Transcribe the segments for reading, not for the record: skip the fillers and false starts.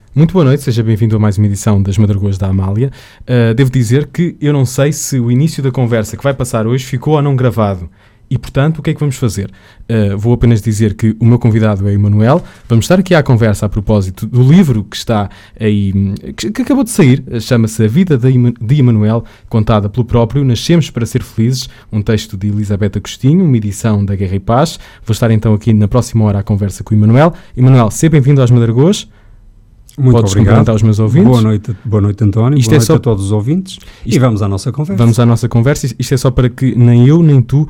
Muito boa noite, seja bem-vindo a mais uma edição das Madragoas da Amália. Devo dizer que eu não sei se o início da conversa que vai passar hoje ficou ou não gravado. E, portanto, o que é que vamos fazer? Vou apenas dizer que o meu convidado é Emanuel. Vamos estar aqui à conversa a propósito do livro que está aí, que acabou de sair. Chama-se A Vida de Emanuel, contada pelo próprio Nascemos para Ser Felizes, um texto de Elizabeth Agostinho, uma edição da Guerra e Paz. Vou estar então aqui na próxima hora à conversa com o Emanuel. Emanuel, seja bem-vindo às Madragoas. Muito Podes obrigado. cumprimentar os meus ouvintes. Boa noite António, boa noite a todos os ouvintes. E vamos à nossa conversa. Vamos à nossa conversa. Isto é só para que nem eu nem tu,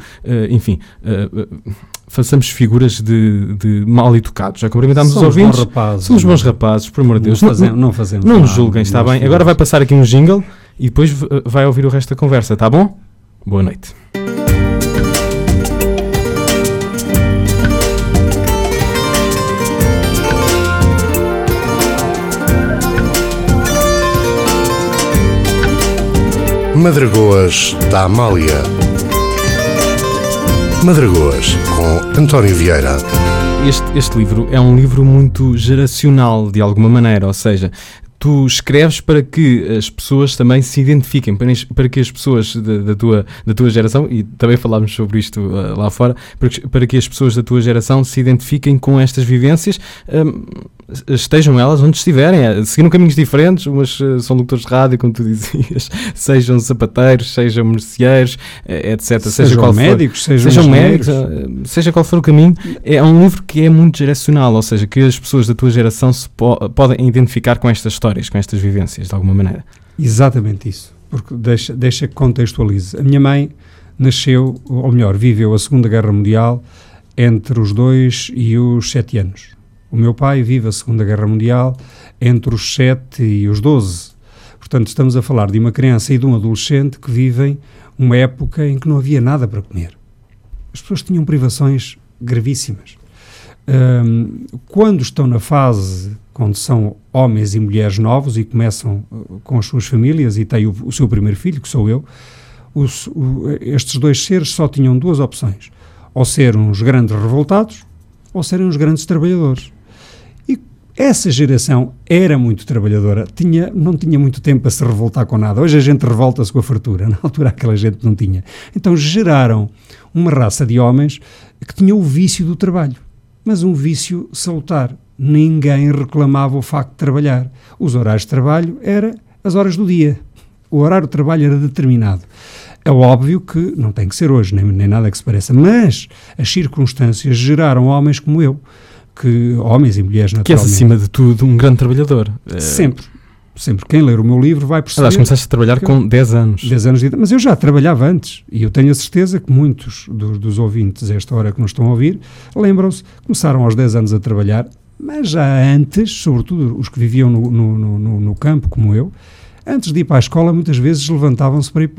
façamos figuras de mal educados. Já cumprimentámos os ouvintes. Somos bons rapazes, por amor de Deus. Não fazemos. Não nos julguem, está bem? Agora vai passar aqui um jingle e depois vai ouvir o resto da conversa, está bom? Boa noite. Madragoas da Amália. Madragoas, com António Vieira. Este livro é um livro muito geracional, de alguma maneira, ou seja, tu escreves para que as pessoas também se identifiquem, para que as pessoas da tua geração, e também falámos sobre isto lá fora, para que as pessoas da tua geração se identifiquem com estas vivências, estejam elas onde estiverem, seguindo caminhos diferentes. Umas são locutores de rádio, como tu dizias, sejam sapateiros, sejam merceeiros, etc. Sejam médicos, sejam médicos, seja qual for o caminho. É um livro que é muito geracional, ou seja, que as pessoas da tua geração se podem identificar com estas histórias, com estas vivências, de alguma maneira. Exatamente isso, porque deixa que contextualize. A minha mãe nasceu, ou melhor, viveu a Segunda Guerra Mundial entre os 2 e os 7 anos. O meu pai vive a Segunda Guerra Mundial entre os 7 e os 12. Portanto, estamos a falar de uma criança e de um adolescente que vivem uma época em que não havia nada para comer. As pessoas tinham privações gravíssimas. Quando estão na fase onde são homens e mulheres novos e começam com as suas famílias e têm o seu primeiro filho, que sou eu, estes dois seres só tinham 2 opções. Ou ser uns grandes revoltados ou serem uns grandes trabalhadores. Essa geração era muito trabalhadora, não tinha muito tempo para se revoltar com nada. Hoje a gente revolta-se com a fartura, na altura aquela gente não tinha. Então geraram uma raça de homens que tinham o vício do trabalho, mas um vício salutar. Ninguém reclamava o facto de trabalhar. Os horários de trabalho eram as horas do dia. O horário de trabalho era determinado. É óbvio que não tem que ser hoje, nem nada que se pareça, mas as circunstâncias geraram homens como eu, homens e mulheres naturalmente. Que és, acima de tudo, um grande trabalhador. Sempre. Quem ler o meu livro vai perceber... Aliás, começaste a trabalhar com 10 anos. 10 anos de idade, mas eu já trabalhava antes, e eu tenho a certeza que muitos dos ouvintes a esta hora que nos estão a ouvir, lembram-se, começaram aos 10 anos a trabalhar, mas já antes, sobretudo os que viviam no campo, como eu, antes de ir para a escola, muitas vezes levantavam-se para ir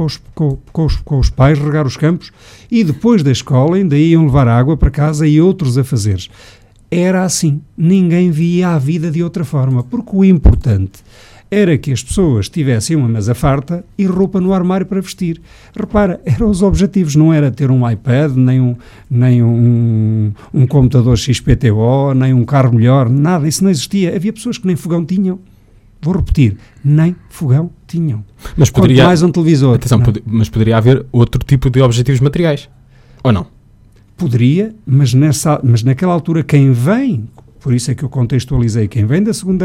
com os pais regar os campos, e depois da escola ainda iam levar água para casa e outros afazeres. Era assim, ninguém via a vida de outra forma, porque o importante era que as pessoas tivessem uma mesa farta e roupa no armário para vestir. Repara, eram os objetivos, não era ter um iPad, nem um computador XPTO, nem um carro melhor, nada, isso não existia. Havia pessoas que nem fogão tinham. Vou repetir, nem fogão tinham. Mas poderia, quanto mais um televisor. Atenção, mas poderia haver outro tipo de objetivos materiais, ou não? Poderia, mas naquela altura quem vem, por isso é que eu contextualizei, quem vem da Segunda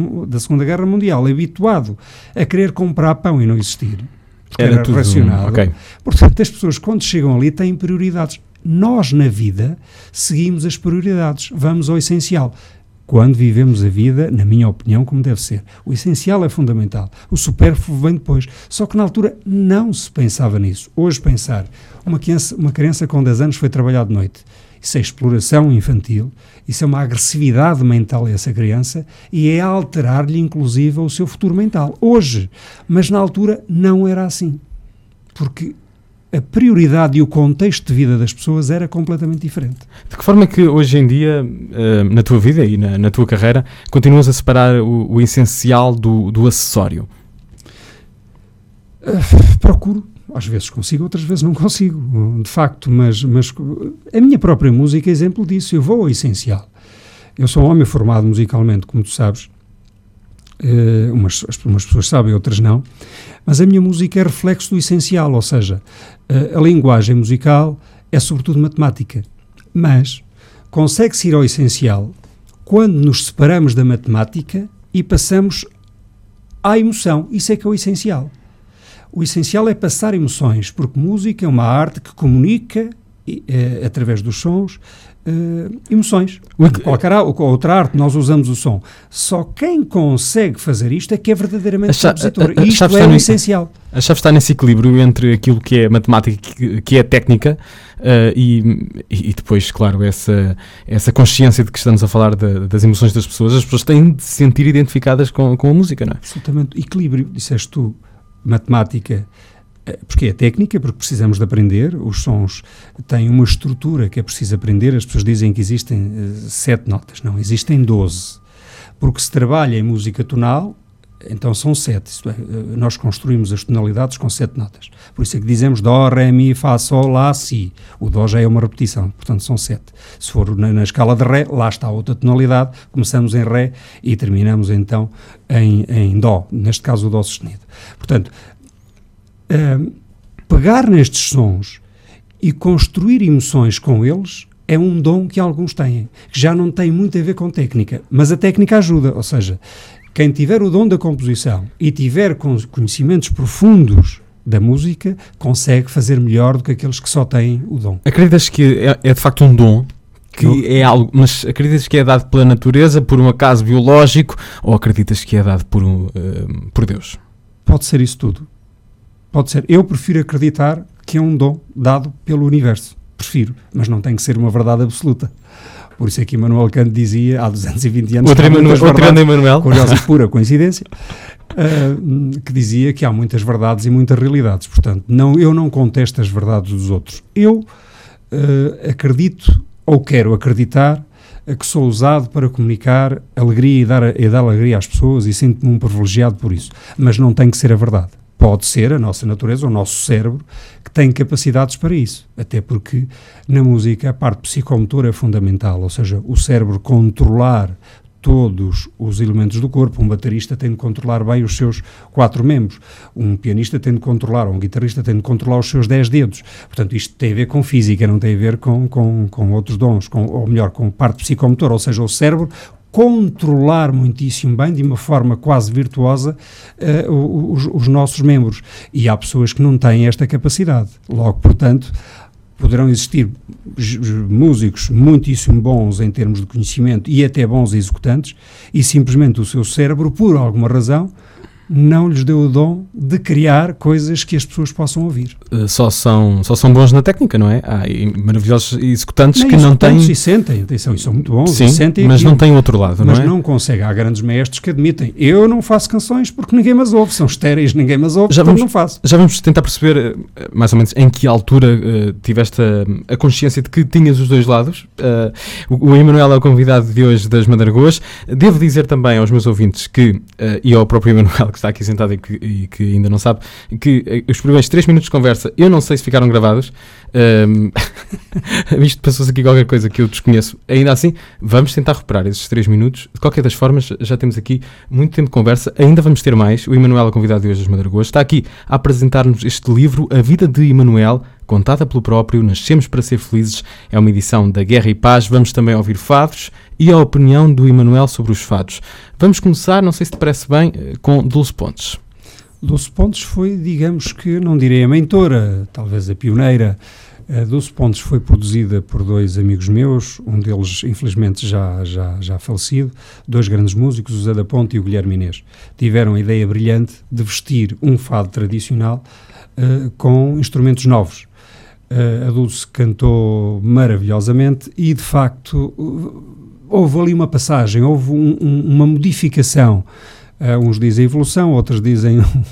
Guerra Mundial, habituado a querer comprar pão e não existir, porque era tudo racionado. Okay. Portanto, as pessoas quando chegam ali têm prioridades. Nós na vida seguimos as prioridades, vamos ao essencial. Quando vivemos a vida, na minha opinião, como deve ser. O essencial é fundamental, o supérfluo vem depois. Só que na altura não se pensava nisso. Hoje pensar, uma criança com 10 anos foi trabalhar de noite. Isso é exploração infantil, isso é uma agressividade mental a essa criança e é alterar-lhe inclusive o seu futuro mental. Hoje, mas na altura não era assim. Porque a prioridade e o contexto de vida das pessoas era completamente diferente. De que forma é que hoje em dia, na tua vida e na tua carreira, continuas a separar o essencial do acessório? Procuro. Às vezes consigo, outras vezes não consigo, de facto, mas a minha própria música é exemplo disso. Eu vou ao essencial. Eu sou um homem formado musicalmente, como tu sabes, umas pessoas sabem, outras não, mas a minha música é reflexo do essencial, ou seja, a linguagem musical é sobretudo matemática, mas consegue-se ir ao essencial quando nos separamos da matemática e passamos à emoção. Isso é que é o essencial. O essencial é passar emoções, porque música é uma arte que comunica, através dos sons, emoções. Qualquer outra arte, nós usamos o som. Só quem consegue fazer isto é que é verdadeiramente compositor. E isto é o essencial. A chave está nesse equilíbrio entre aquilo que é matemática, que é técnica, e depois, claro, essa consciência de que estamos a falar das emoções das pessoas. As pessoas têm de se sentir identificadas com a música, não é? Absolutamente. Equilíbrio, disseste tu. Matemática, porque é técnica, porque precisamos de aprender. Os sons têm uma estrutura que é preciso aprender. As pessoas dizem que existem 7 notas. Não, existem 12. Porque se trabalha em música tonal, então são 7. Isto é, nós construímos as tonalidades com 7 notas. Por isso é que dizemos Dó, Ré, Mi, Fá, Sol, Lá, Si. O Dó já é uma repetição, portanto são 7. Se for na escala de Ré, lá está outra tonalidade. Começamos em Ré e terminamos então em Dó. Neste caso o Dó sustenido. Portanto, pegar nestes sons e construir emoções com eles é um dom que alguns têm, que já não tem muito a ver com técnica, mas a técnica ajuda, ou seja, quem tiver o dom da composição e tiver conhecimentos profundos da música, consegue fazer melhor do que aqueles que só têm o dom. Acreditas que é de facto um dom? Que é algo, mas acreditas que é dado pela natureza, por um acaso biológico, ou acreditas que é dado por Deus? Pode ser isso tudo. Pode ser. Eu prefiro acreditar que é um dom dado pelo universo. Prefiro, mas não tem que ser uma verdade absoluta. Por isso é que Immanuel Kant dizia, há 220 anos... Outro Immanuel. Curiosa e pura coincidência, que dizia que há muitas verdades e muitas realidades. Portanto, eu não contesto as verdades dos outros. Eu acredito, ou quero acreditar, que sou usado para comunicar alegria e dar alegria às pessoas, e sinto-me um privilegiado por isso. Mas não tem que ser a verdade. Pode ser a nossa natureza, o nosso cérebro, que tem capacidades para isso. Até porque na música a parte psicomotora é fundamental, ou seja, o cérebro controlar todos os elementos do corpo. Um baterista tem de controlar bem os seus 4 membros, um pianista tem de controlar, um guitarrista tem de controlar os seus 10 dedos. Portanto, isto tem a ver com física, não tem a ver com outros dons, ou melhor, com parte psicomotora, ou seja, o cérebro controlar muitíssimo bem, de uma forma quase virtuosa, os nossos membros. E há pessoas que não têm esta capacidade. Logo, portanto, poderão existir músicos muitíssimo bons em termos de conhecimento e até bons executantes, e simplesmente o seu cérebro, por alguma razão, não lhes deu o dom de criar coisas que as pessoas possam ouvir. Só são bons na técnica, não é? Há maravilhosos executantes que não têm... E sentem, atenção, e são muito bons. Sim, e sentem mas não têm outro lado, não é? Mas não conseguem. Há grandes maestros que admitem, eu não faço canções porque ninguém me as ouve, são estéreis, ninguém me as ouve, então não faço. Já vamos tentar perceber, mais ou menos, em que altura tiveste a consciência de que tinhas os dois lados. O Immanuel é o convidado de hoje das Madragoas. Devo dizer também aos meus ouvintes que, e ao próprio Immanuel, que está aqui sentado e que ainda não sabe, que os primeiros 3 minutos de conversa, eu não sei se ficaram gravados. Isto passou-se aqui qualquer coisa que eu desconheço. Ainda assim, vamos tentar recuperar esses 3 minutos. De qualquer das formas, já temos aqui muito tempo de conversa. Ainda vamos ter mais. O Immanuel é o convidado de hoje das Madragoas. Está aqui a apresentar-nos este livro, A Vida de Immanuel, contada pelo próprio, Nascemos para Ser Felizes. É uma edição da Guerra e Paz. Vamos também ouvir fados e a opinião do Immanuel sobre os fados. Vamos começar, não sei se te parece bem, com Dulce Pontes. Dulce Pontes foi, digamos que, não direi a mentora, talvez a pioneira. A Dulce Pontes foi produzida por 2 amigos meus, um deles, infelizmente, já falecido, 2 grandes músicos, o Zé da Ponte e o Guilherme Inês. Tiveram a ideia brilhante de vestir um fado tradicional com instrumentos novos. A Dulce cantou maravilhosamente e, de facto, houve ali uma passagem, houve uma modificação. Uns dizem evolução, outros dizem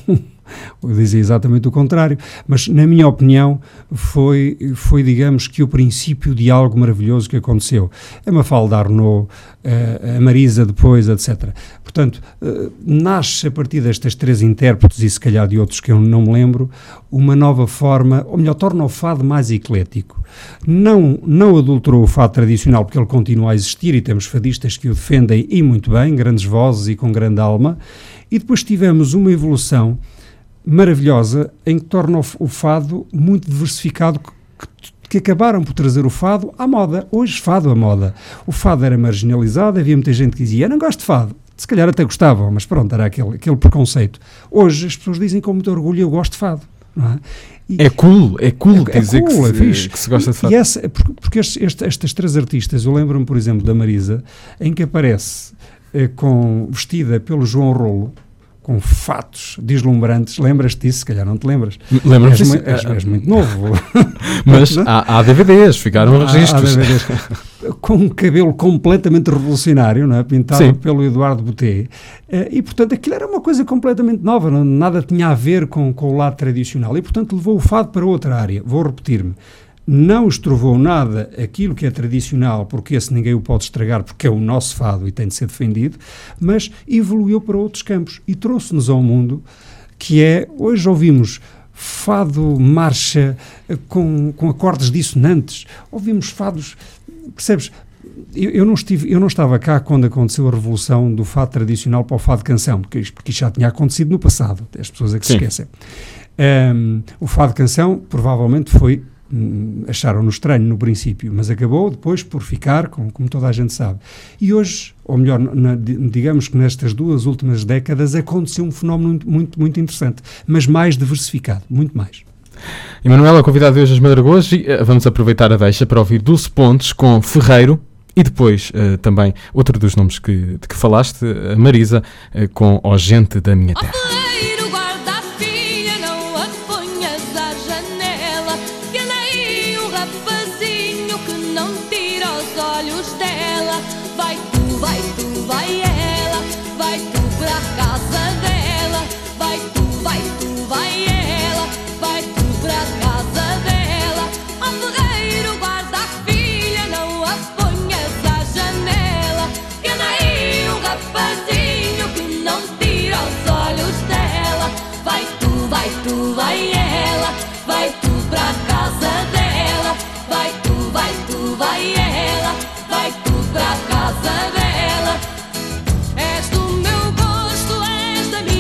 Eu dizia exatamente o contrário, mas na minha opinião foi digamos que o princípio de algo maravilhoso que aconteceu. A Mafalda Arnaud, a Marisa depois, etc. Portanto, nasce a partir destas 3 intérpretes e se calhar de outros que eu não me lembro, uma nova forma, ou melhor, torna o fado mais eclético. Não adulterou o fado tradicional, porque ele continua a existir e temos fadistas que o defendem e muito bem, grandes vozes e com grande alma, e depois tivemos uma evolução maravilhosa em que torna o fado muito diversificado, que acabaram por trazer o fado à moda. Hoje fado à moda. O fado era marginalizado, havia muita gente que dizia, eu não gosto de fado. Se calhar até gostavam, mas pronto, era aquele preconceito. Hoje as pessoas dizem com muito orgulho, eu gosto de fado. Não é? É cool dizer cool, que se gosta de fado. E porque estas 3 artistas, eu lembro-me, por exemplo, da Marisa, em que aparece vestida pelo João Rolo, com fatos deslumbrantes. Lembras-te disso? Se calhar não te lembras. Lembro-me disso. És muito novo. Mas há DVDs, ficaram registros. Há DVDs. Com um cabelo completamente revolucionário, não é? Pintado pelo Eduardo Boté. E, portanto, aquilo era uma coisa completamente nova. Nada tinha a ver com o lado tradicional. E, portanto, levou o fado para outra área. Vou repetir-me. Não estrovou nada aquilo que é tradicional, porque esse ninguém o pode estragar, porque é o nosso fado e tem de ser defendido, mas evoluiu para outros campos e trouxe-nos ao mundo que é, hoje ouvimos fado marcha com acordes dissonantes, ouvimos fados, percebes? Eu não estava cá quando aconteceu a revolução do fado tradicional para o fado canção, porque isto já tinha acontecido no passado, as pessoas é que se esquecem. O fado canção provavelmente acharam-no estranho no princípio, mas acabou depois por ficar, como toda a gente sabe. E hoje, ou melhor, digamos que nestas 2 últimas décadas aconteceu um fenómeno muito, muito interessante, mas mais diversificado, muito mais. Emanuel, a convidada de hoje às Madragoas, e vamos aproveitar a deixa para ouvir Dulce Pontes com Ferreiro e depois também outro dos nomes de que falaste, a Marisa, com O Gente da Minha Terra. Vai tu pra casa dela. És do meu gosto, és da minha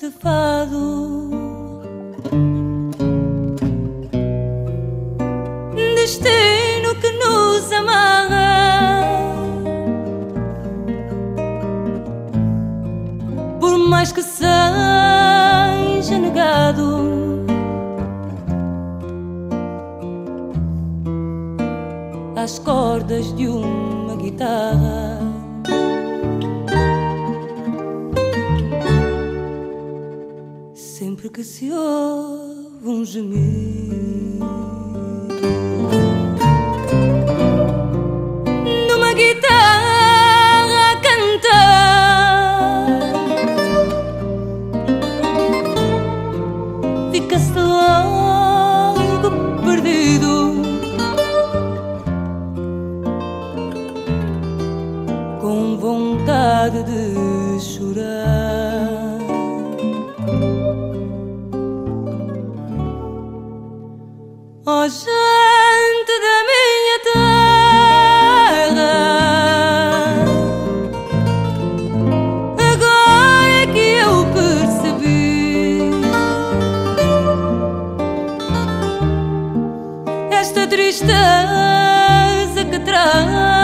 este fado, destino que nos amarra, por mais que seja negado. Às cordas de uma guitarra, sempre que se ouve um gemido numa guitarra a cantar, fica-se logo perdido, com vontade de chorar. Oh, gente da minha terra, agora é que eu percebi esta tristeza que traz.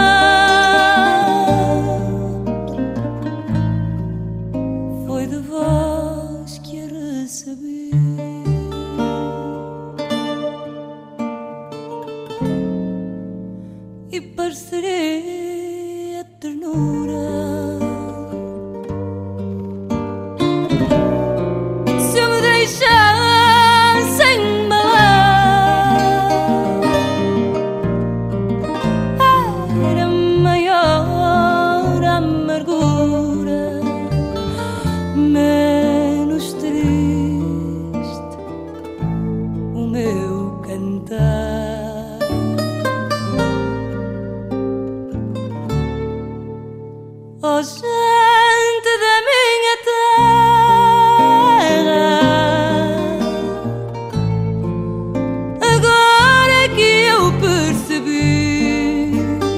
E pareceria ternura se eu me deixasse embalar. Era maior a amargura, menos triste o meu cantar. Oh, gente da minha terra, agora é que eu percebi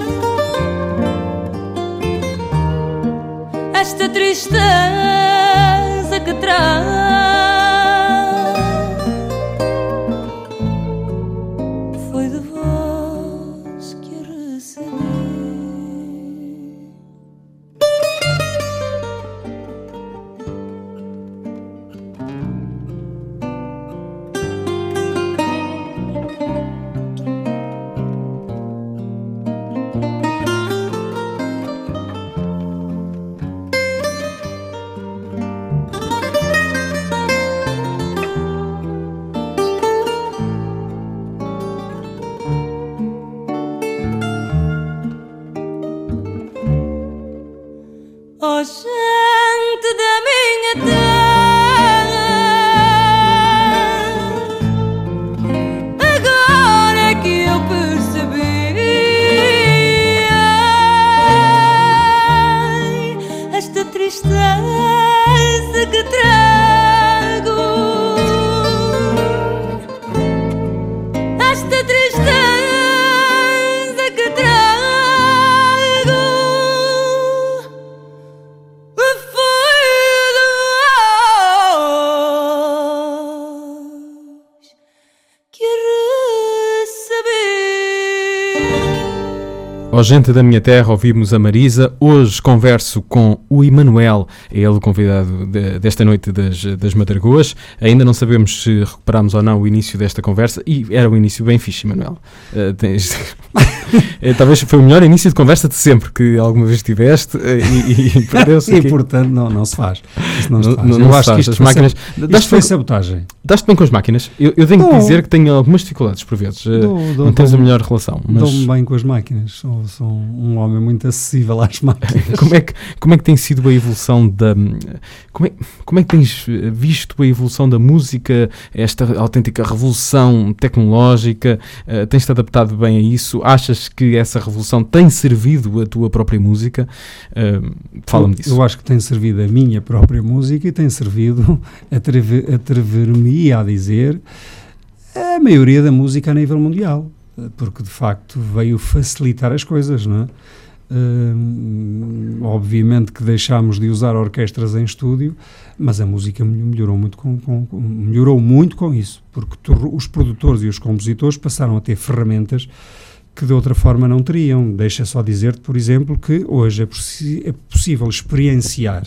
esta tristeza que traz. Foi de vós que a recebi. Oh, gente da minha terra, agora é que eu percebi esta tristeza que trago, esta tristeza que trago. Ó gente da minha terra, ouvimos a Marisa. Hoje converso com o Emanuel, é ele o convidado desta noite das Madragoas. Ainda não sabemos se recuperamos ou não o início desta conversa, e era um início bem fixe, Emanuel. Talvez foi o melhor início de conversa de sempre que alguma vez tiveste, e perdeu-se aqui. E portanto não se faz. Isso não se faz. Eu acho que isto máquinas... Isto foi sabotagem. Dás-te bem com as máquinas? Eu tenho que dizer que tenho algumas dificuldades por vezes. Não tens a melhor relação. Mas... Dou-me bem com as máquinas. Sou um homem muito acessível às máquinas. Como é que tem sido a evolução da... Como é que tens visto a evolução da música, esta autêntica revolução tecnológica? Tens-te adaptado bem a isso? Achas que essa revolução tem servido a tua própria música? Fala-me disso. Eu acho que tem servido a minha própria música e tem servido, atrever-me a dizer, a maioria da música a nível mundial. Porque de facto veio facilitar as coisas, não é? Obviamente que deixámos de usar orquestras em estúdio, mas a música melhorou muito com isso, porque os produtores e os compositores passaram a ter ferramentas que de outra forma não teriam. Deixa só dizer-te, por exemplo, que hoje é possível experienciar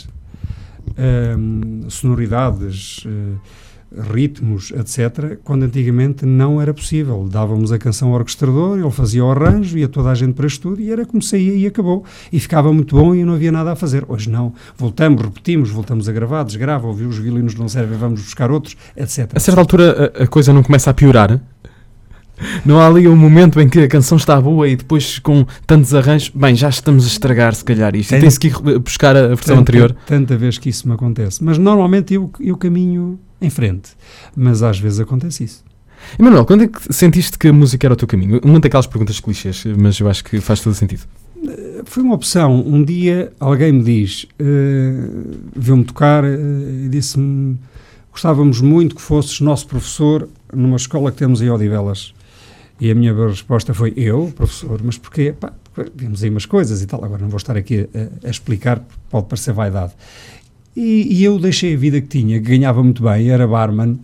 sonoridades, ritmos, etc., quando antigamente não era possível. Dávamos a canção ao orquestrador, ele fazia o arranjo, ia toda a gente para estúdio e era como saía e acabou. E ficava muito bom e não havia nada a fazer. Hoje não. Repetimos, voltamos a gravar, desgrava, os violinos não servem, vamos buscar outros, etc. A certa altura a coisa não começa a piorar? Não há ali um momento em que a canção está boa e depois com tantos arranjos, bem, já estamos a estragar se calhar isto, tem-se que ir buscar a versão anterior. Tanta vez que isso me acontece, mas normalmente eu caminho em frente, mas às vezes acontece isso. Emanuel, quando é que sentiste que a música era o teu caminho? Uma daquelas perguntas clichês, mas eu acho que faz todo sentido. Foi uma opção. Um dia alguém me diz, viu-me tocar e disse-me, gostávamos muito que fosses nosso professor numa escola que temos em Odivelas. E a minha resposta foi, eu, professor, mas porquê? Pá, vimos aí umas coisas e tal, agora não vou estar aqui a explicar, pode parecer vaidade. E eu deixei a vida que tinha, que ganhava muito bem, era barman,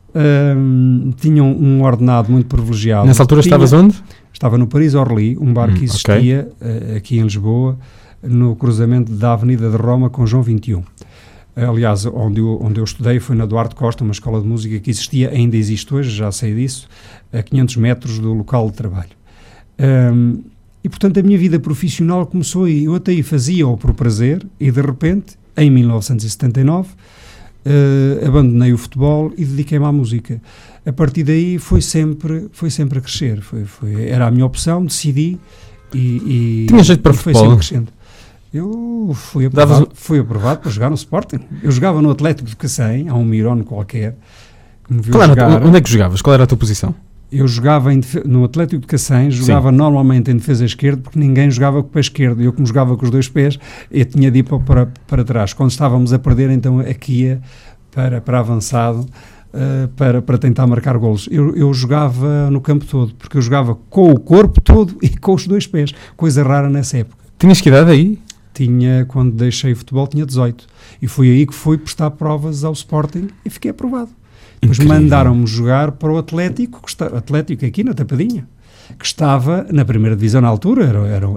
tinha um ordenado muito privilegiado. Nessa altura estavas onde? Estava no Paris Orly, um bar que existia aqui em Lisboa, no cruzamento da Avenida de Roma com João 21. Aliás, onde eu estudei foi na Duarte Costa, uma escola de música que existia, ainda existe hoje, já sei disso, a 500 metros do local de trabalho. E, portanto, a minha vida profissional começou aí. Eu até aí fazia-o por prazer e, de repente, em 1979, abandonei o futebol e dediquei-me à música. A partir daí foi sempre a crescer. Era a minha opção, decidi e tinha jeito para foi futebol? Sempre crescendo. Eu fui aprovado para jogar no Sporting. Eu jogava no Atlético de Cacém, há um Mirone qualquer que me viu jogar. Onde é que jogavas? Qual era a tua posição? Eu jogava no Atlético de Cacém, jogava normalmente em defesa esquerda, porque ninguém jogava com o pé esquerdo. Eu, como jogava com os dois pés, eu tinha de ir para trás. Quando estávamos a perder, então aqui ia para avançado, para tentar marcar golos. Eu jogava no campo todo, porque eu jogava com o corpo todo e com os dois pés. Coisa rara nessa época. Tinhas que idade aí? Quando deixei o futebol, tinha 18. E foi aí que fui prestar provas ao Sporting e fiquei aprovado. Depois mandaram-me jogar para o Atlético, Atlético aqui na Tapadinha, que estava na primeira divisão na altura,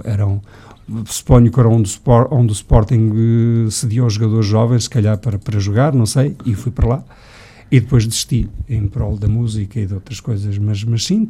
suponho que era onde o Sporting cediou os jogadores jovens, se calhar para jogar, não sei, e fui para lá. E depois desisti em prol da música e de outras coisas, mas sim,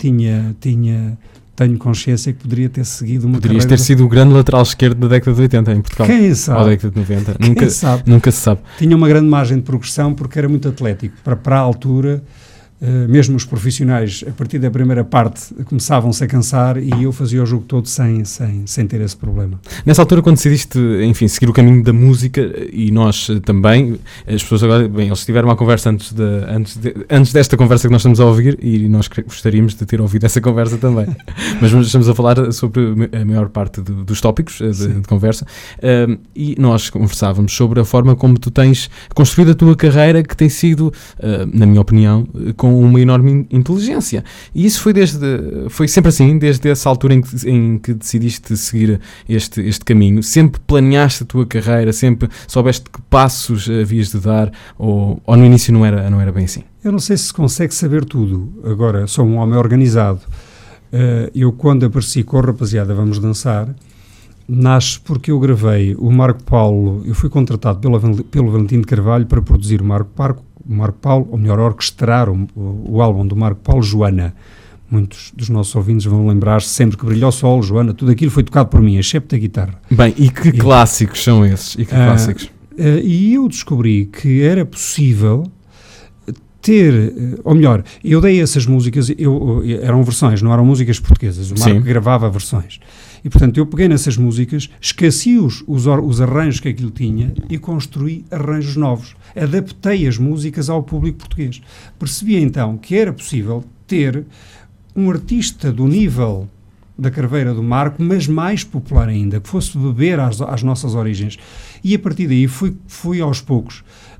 tenho consciência que poderia ter seguido uma Poderias carreira... ter sido o grande lateral esquerdo da década de 80 em Portugal. Quem sabe? Ou da década de 90. Sabe? Nunca se sabe. Tinha uma grande margem de progressão porque era muito atlético. Para a altura, mesmo os profissionais, a partir da primeira parte, começavam-se a cansar e eu fazia o jogo todo sem ter esse problema. Nessa altura, quando decidiste, enfim, seguir o caminho da música, e nós também, as pessoas agora, bem, eles tiveram uma conversa antes desta conversa que nós estamos a ouvir, e nós gostaríamos de ter ouvido essa conversa também. Mas estamos a falar sobre a maior parte dos tópicos de conversa, e nós conversávamos sobre a forma como tu tens construído a tua carreira, que tem sido, na minha opinião, com uma enorme inteligência. E isso foi sempre assim, desde essa altura em que decidiste seguir este caminho. Sempre planeaste a tua carreira, sempre soubeste que passos havias de dar, ou no início não era bem assim? Eu não sei se consegue saber tudo. Agora, sou um homem organizado. Eu, quando apareci com Rapaziada Vamos Dançar, nasce porque eu gravei o Marco Paulo. Eu fui contratado pelo Valentim de Carvalho para produzir o Marco Paulo, ou melhor, orquestrar o álbum do Marco Paulo, Joana. Muitos dos nossos ouvintes vão lembrar-se, sempre que brilha o sol, Joana, tudo aquilo foi tocado por mim, excepto a guitarra. Bem, e que clássicos são esses? Clássicos? E eu descobri que era possível ter, ou melhor, eu dei essas músicas, eram versões, não eram músicas portuguesas, o Marco gravava versões. E, portanto, eu peguei nessas músicas, esqueci os arranjos que aquilo tinha e construí arranjos novos. Adaptei as músicas ao público português. Percebi, então, que era possível ter um artista do nível da Craveira do Marco, mas mais popular ainda, que fosse beber às nossas origens. E, a partir daí, fui aos poucos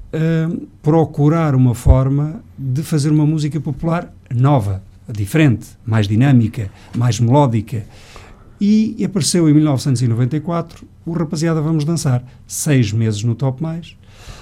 procurar uma forma de fazer uma música popular nova, diferente, mais dinâmica, mais melódica. E apareceu em 1994 o Rapaziada Vamos Dançar. 6 meses no Top Mais.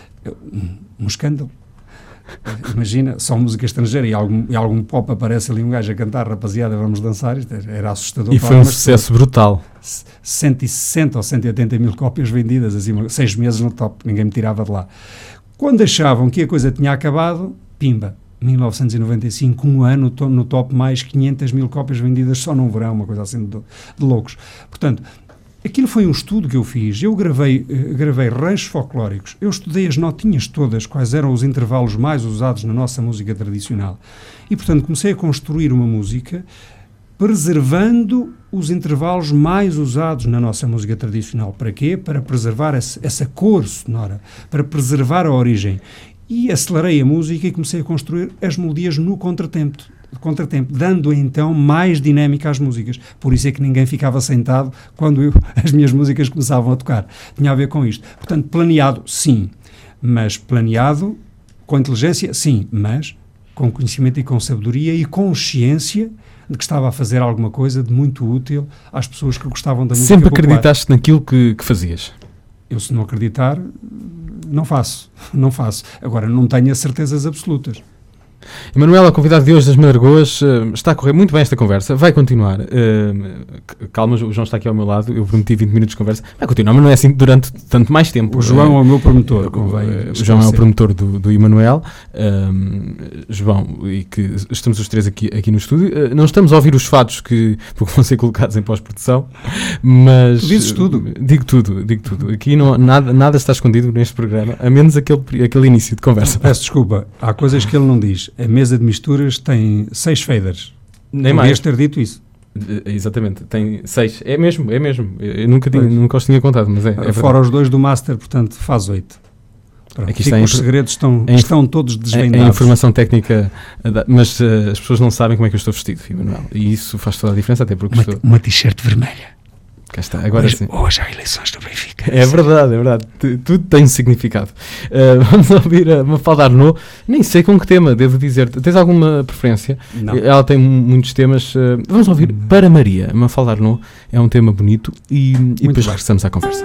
Um escândalo. Imagina, só música estrangeira e algum pop aparece ali um gajo a cantar Rapaziada Vamos Dançar. Isto era assustador. E foi um sucesso brutal. 160 ou 180 mil cópias vendidas, assim, 6 meses no top, ninguém me tirava de lá. Quando achavam que a coisa tinha acabado, pimba, 1995, um ano no top mais 500 mil cópias vendidas só num verão, uma coisa assim de loucos. Portanto, aquilo foi um estudo que eu fiz, eu gravei ranchos folclóricos, eu estudei as notinhas todas, quais eram os intervalos mais usados na nossa música tradicional, e portanto comecei a construir uma música preservando os intervalos mais usados na nossa música tradicional. Para quê? Para preservar essa cor sonora, para preservar a origem. E acelerei a música e comecei a construir as melodias no contratempo, dando então mais dinâmica às músicas. Por isso é que ninguém ficava sentado quando as minhas músicas começavam a tocar. Tinha a ver com isto. Portanto, planeado, sim, mas planeado com inteligência, sim, mas com conhecimento e com sabedoria e consciência de que estava a fazer alguma coisa de muito útil às pessoas que gostavam da música Sempre popular. acreditaste naquilo que fazias? Eu, se não acreditar, não faço. Agora, não tenho as certezas absolutas. Emanuel, a convidada de hoje das Madragoas, está a correr muito bem esta conversa, vai continuar. Calma, o João está aqui ao meu lado, eu prometi 20 minutos de conversa, vai continuar, mas não é assim durante tanto mais tempo. O João é o meu promotor, o João é o promotor do Emanuel. João, e que estamos os três aqui no estúdio, não estamos a ouvir os fados porque vão ser colocados em pós-produção, mas... Tu dizes tudo. Digo tudo. Aqui nada está escondido neste programa, a menos aquele início de conversa. Peço desculpa, há coisas que ele não diz. A mesa de misturas tem 6 faders. Nem mais. Devias ter dito isso. Exatamente, tem 6. É mesmo. Eu nunca os tinha contado, mas é fora os 2 do Master, portanto, faz 8. Aqui está os segredos estão todos desvendados. A informação técnica, mas as pessoas não sabem como é que eu estou vestido, Emanuel. E isso faz toda a diferença, até porque uma t-shirt vermelha. Cá está, agora sim. Hoje há eleições do Benfica. É verdade. Tudo tem significado. Vamos ouvir a Mafalda Arnaud. Nem sei com que tema, devo dizer. Tens alguma preferência? Não. Ela tem muitos temas. Vamos ouvir Para Maria. A Mafalda Arnaud é um tema bonito e depois regressamos à conversa.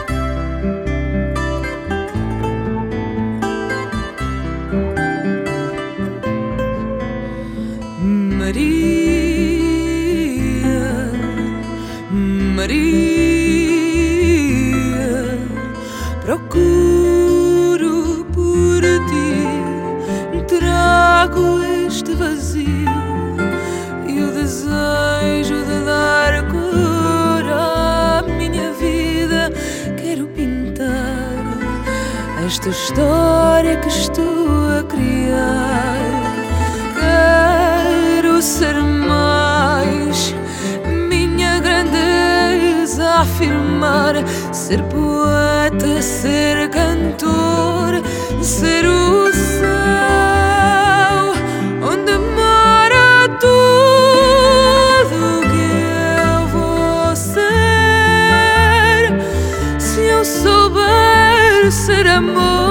Maria, procuro por ti, trago este vazio e o desejo de dar cor à minha vida. Quero pintar esta história que estou a criar. Quero ser mais, afirmar, ser poeta, ser cantor, ser o céu onde mora tudo que eu vou ser, se eu souber ser amor.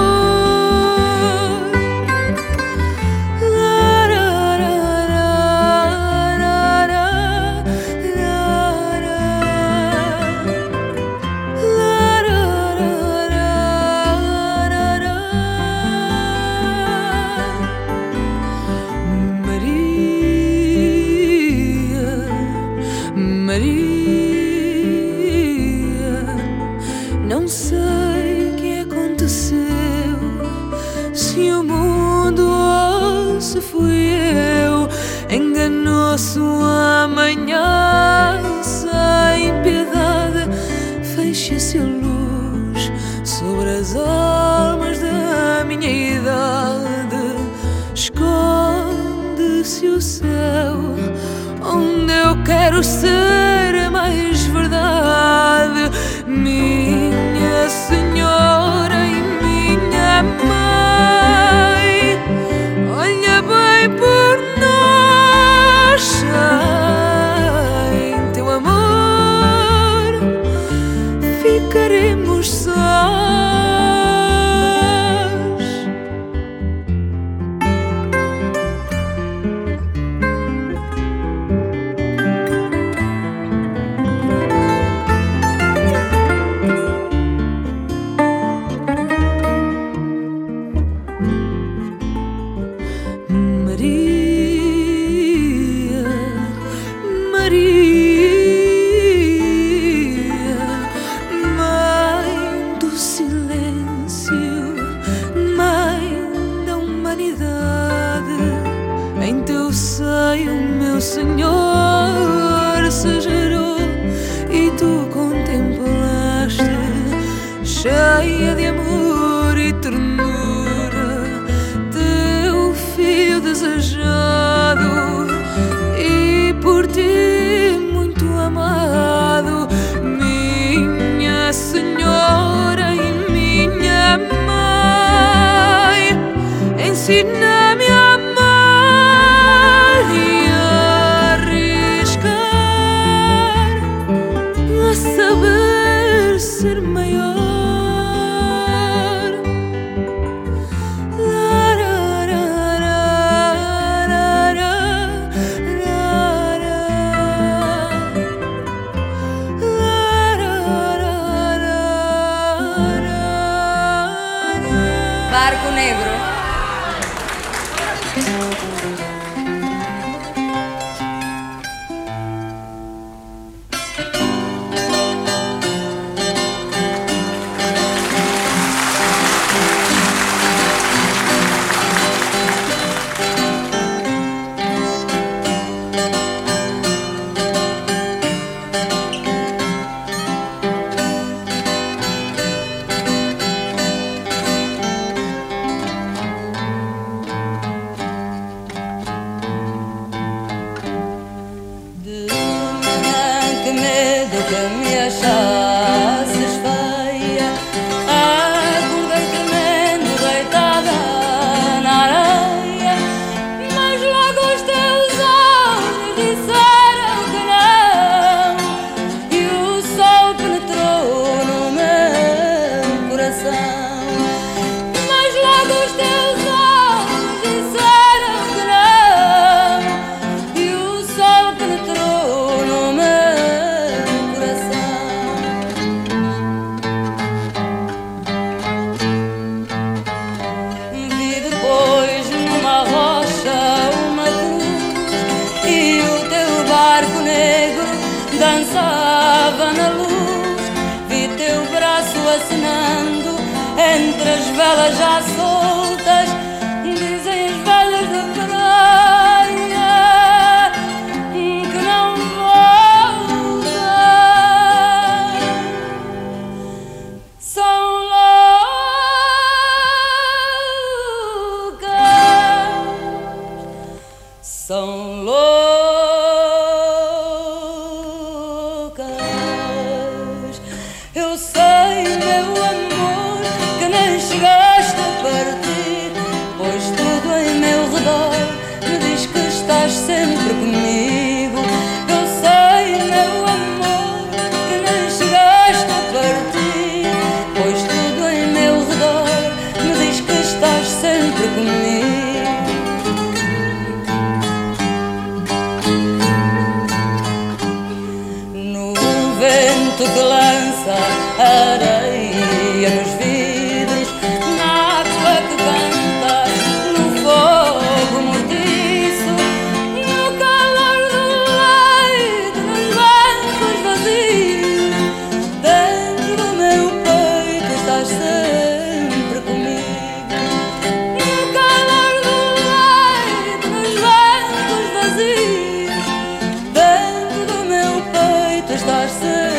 Enganou-se um amanhã sem piedade, fecha-se a luz sobre as almas da minha idade, esconde-se o céu onde eu quero ser mais verdade, minha senhora e minha mãe, olha bem por nós, em teu amor ficaremos sós. em teu seio, meu Senhor, se gerou e tu contemplaste, cheia de amor e ternura, teu filho desejado e por ti muito amado, minha Senhora e minha Mãe, ensina-me a amar e a arriscar, a saber ser maior. Barco Negro. Dançava na luz, vi teu braço acenando entre as velas já soltas, dizem as velhas da praia que não volta. São loucas, são loucas. Eu sei, meu amor, que nem chegaste a partir, pois tudo em meu redor me diz que estás sempre comigo. Eu sei, meu amor, que nem chegaste a partir, pois tudo em meu redor me diz que estás sempre comigo. No vento que lança areia nos vidros, na água que canta, no fogo mortiço, no calor do leite, nos bancos vazios, dentro do meu peito estás sempre comigo. No calor do leite, nos bancos vazios, dentro do meu peito estás sempre comigo.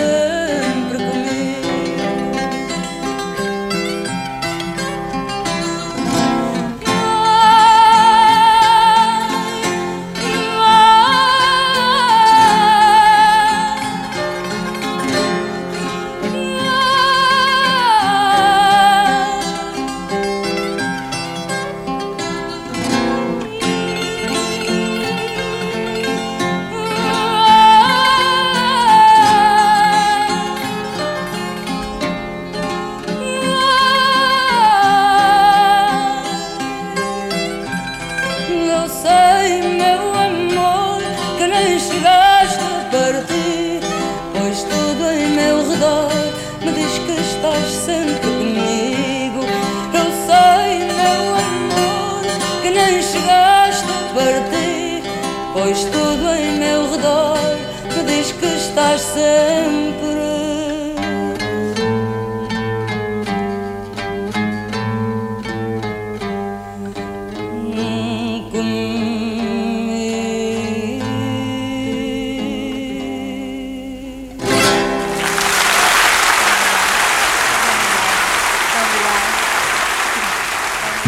Eu sei, meu amor, que nem chegaste a partir, pois tudo em meu redor me diz que estás sempre comigo. Eu sei, meu amor, que nem chegaste a partir, pois tudo em meu redor me diz que estás sempre.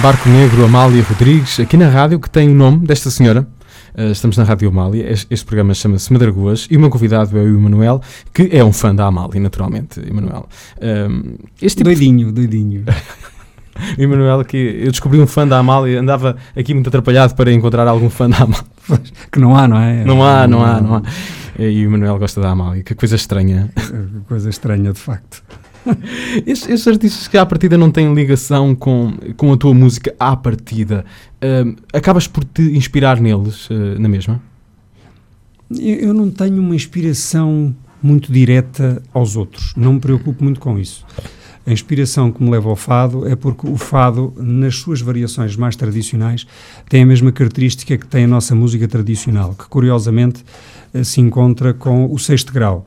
Barco Negro, Amália Rodrigues, aqui na rádio, que tem o nome desta senhora. Estamos na Rádio Amália, este programa chama-se Madragoas e o meu convidado é o Emanuel, que é um fã da Amália, naturalmente, Emanuel. Doidinho. O Emanuel, que eu descobri um fã da Amália, andava aqui muito atrapalhado para encontrar algum fã da Amália. Que não há, não é? Não há. E o Emanuel gosta da Amália, que coisa estranha. Coisa estranha, de facto. Estes artistas que à partida não têm ligação com a tua música à partida, acabas por te inspirar neles na mesma? Eu não tenho uma inspiração muito direta aos outros, não me preocupo muito com isso. A inspiração que me leva ao fado é porque o fado, nas suas variações mais tradicionais, tem a mesma característica que tem a nossa música tradicional, que curiosamente se encontra com o sexto grau.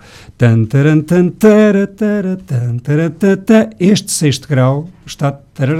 Este sexto grau está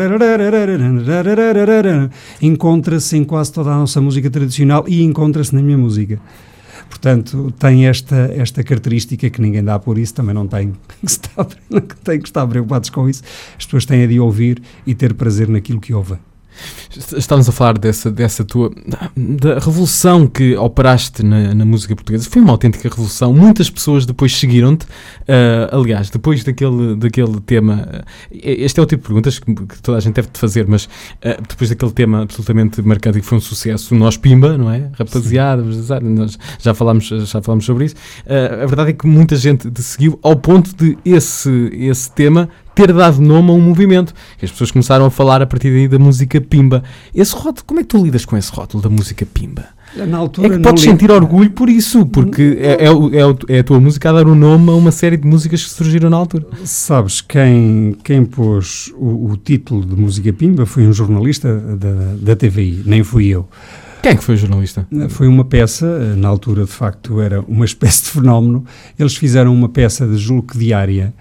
encontra-se em quase toda a nossa música tradicional e encontra-se na minha música. Portanto, tem esta característica que ninguém dá por isso, também não tem que estar preocupados com isso. As pessoas têm de ouvir e ter prazer naquilo que ouvem. Estávamos a falar dessa tua da revolução que operaste na música portuguesa. Foi uma autêntica revolução. Muitas pessoas depois seguiram-te. Aliás, depois daquele tema, este é o tipo de perguntas que toda a gente deve te fazer, mas depois daquele tema absolutamente marcado e que foi um sucesso, o Nós Pimba, não é? Rapaziada, nós já falámos sobre isso. A verdade é que muita gente te seguiu ao ponto de esse tema ter dado nome a um movimento, que as pessoas começaram a falar a partir daí da música Pimba. Esse rótulo, como é que tu lidas com esse rótulo da música Pimba? Na altura, é que podes sentir orgulho por isso, porque é a tua música a dar o nome a uma série de músicas que surgiram na altura. Sabes, quem pôs o título de música Pimba foi um jornalista da TVI, nem fui eu. Quem é que foi o jornalista? Foi uma peça, na altura de facto era uma espécie de fenómeno. Eles fizeram uma peça de julgo diária